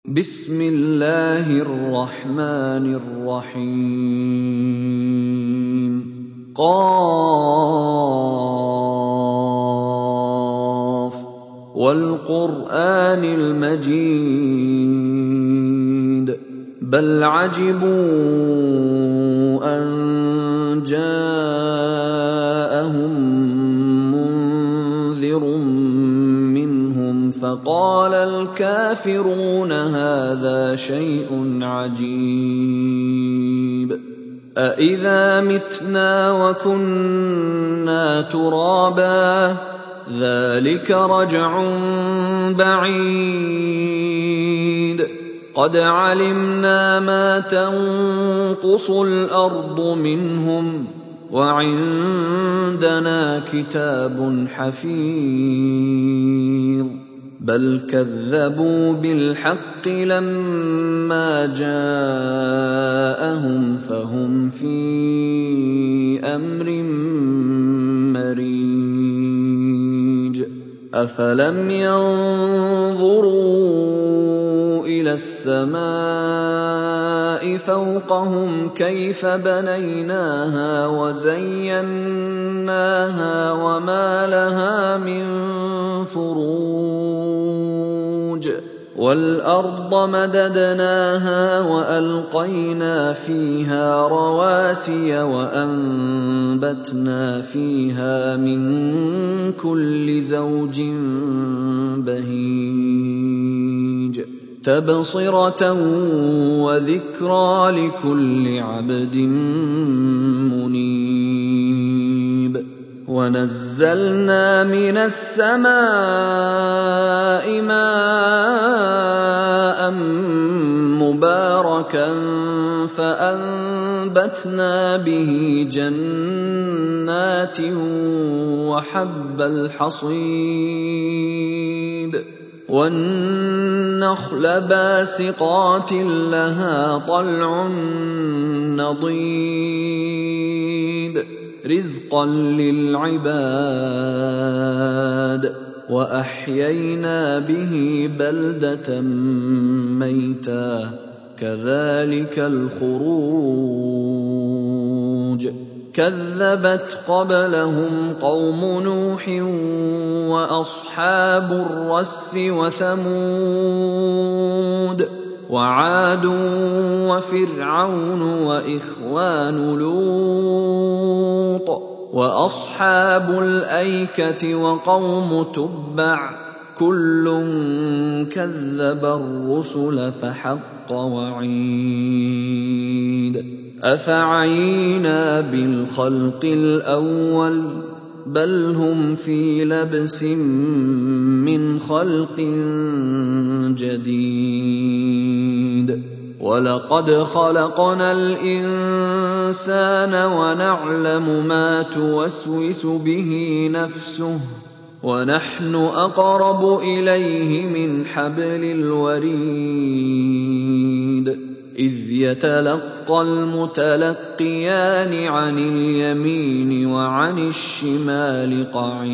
بسم الله الرحمن الرحيم قاف والقرآن المجيد بل عجبوا أن جاءهم منذر منهم فقال الكافرون هذا شيء عجيب أإذا متنا وكنا ترابا ذلك رجع بعيد قد علمنا ما تنقص الأرض منهم وعندنا كتاب حفيظ بل كذبوا بالحق لما جاءهم فهم في أمر مريج أفلم ينظروا إلى السماء فوقهم كيف بنيناها وزيناها وما لها من فروج والأرض مددناها وألقينا فيها رواسي وأنبتنا فيها من كل زوج بهيج تبصرة وذكرى لكل عبد منيب ونزلنا من السماء ماء مباركا فأنبتنا به جنات وحب الحصيد والنخل باسقات لها طلع نضيد رزقا للعباد وأحيينا به بلدة ميتا كذلك الخروج كذبت قبلهم قوم نوح وأصحاب الرس وثمود وعاد وفرعون وإخوان لوط وأصحاب الأيكة وقوم تبع كل كذب الرسل فحق وعيد أفعينا بالخلق الأول بل هم في لبس من خلق جديد ولقد خلقنا الإنسان ونعلم ما توسوس به نفسه ونحن أقرب إليه من حبل الوريد إذ يتلقى المتلقيان عن اليمين وعن الشمال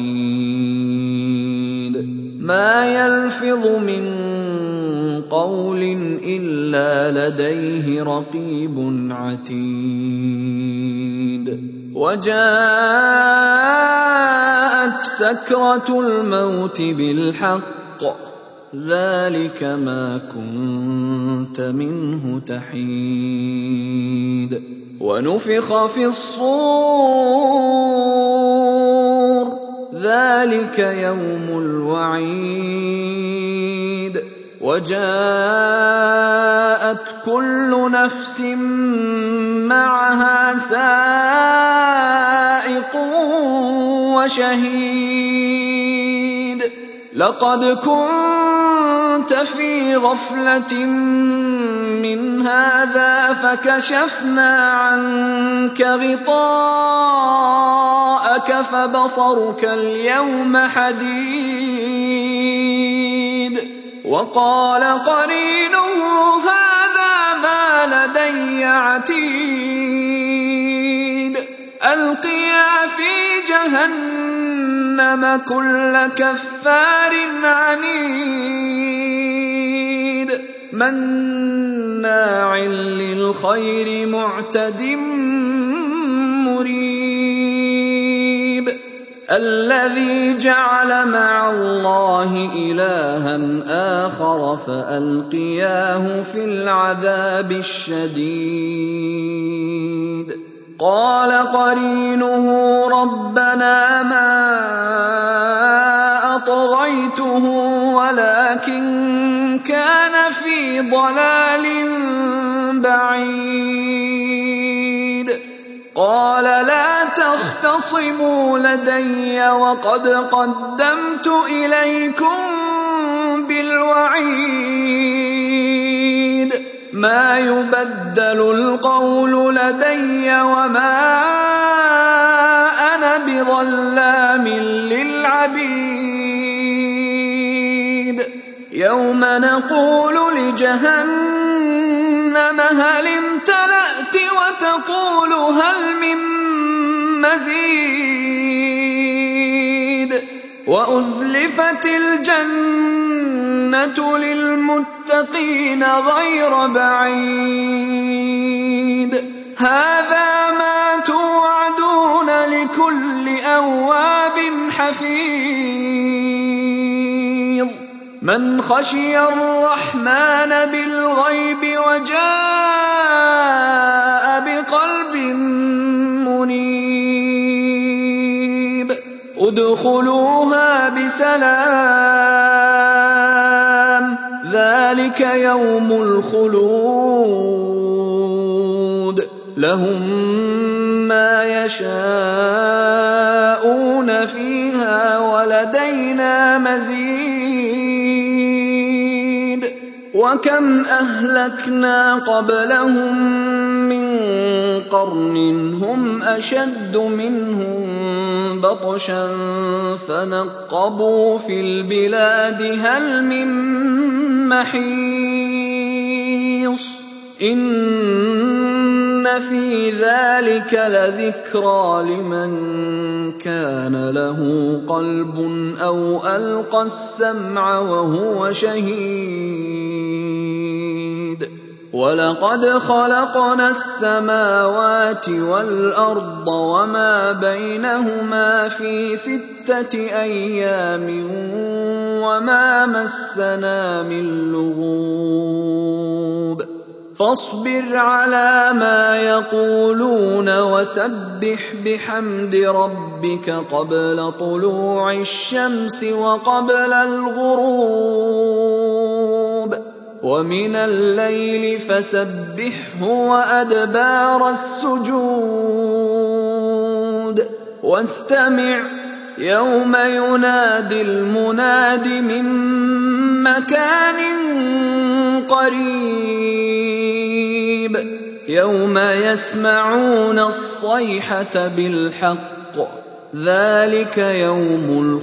قعيد ما يلفظ من قول إلا لديه رقيب عتيد وجاءت سكرة الموت بالحق ذلك ما كنت منه تحيد ونفخ في الصور ذلك يوم الوعيد وجاءت كل نفس معها سائق وشهيد لقد كنت في غفلة من هذا فكشفنا عنك غطاءك فبصرك اليوم حديد وقال قرينه هذا ما لدي عتيد ألقيا في جهنم كل كفار عنيد مناع للخير معتد مريب الذي جعل مع الله إلها آخر فألقياه في العذاب الشديد قال قرينه ربنا ما أطغيته ولكن كان في ضلال بعيد قال لا تختصموا لدي وقد قدمت إليكم بالوعيد ما يبدل القول لدي وما أنا بظلام للعبيد يوم نقول لجهنم هل امتلأت وتقول هل من مزيد وأزلفت الجنة للمتقين غير بعيد هذا ما توعدون لكل أواب حفيظ من خشي الرحمن بالغيب وجاء بقلب منيب ادخلوها بسلام ذلك يوم الخلود لهم ما يشاءون فيها ولدينا مزيد وكم أهلكنا قبلهم من قرن هم أشد منهم بطشا فنقبوا في البلاد هل من محيص إن في ذلك لذكرى لمن كان له قلب أو ألقى السمع وهو شهيد ولقد خلقنا السماوات والأرض وما بينهما في 6 أيام وما مسنا من لغوب فاصبر على ما يقولون وسبح بحمد ربك قبل طلوع الشمس وقبل الغروب ومن الليل فسبحه وأدبار السجود واستمع يوم ينادي المناد من مكان قريب يوم يسمعون الصيحة بالحق ذلك يوم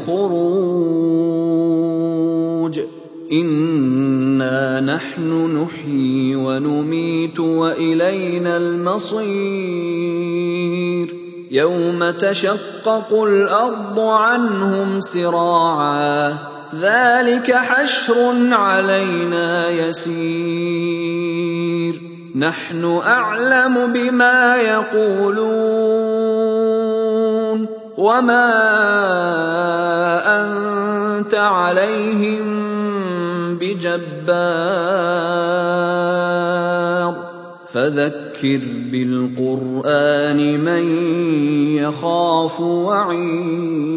الخروج إنا نحن نحيي ونميت وإلينا المصير يوم تشقق الأرض عنهم سراعا ذلك حشر علينا يسير نحن أعلم بما يقولون وما أنت عليهم بجبار فذكر بالقرآن من يخاف وعيد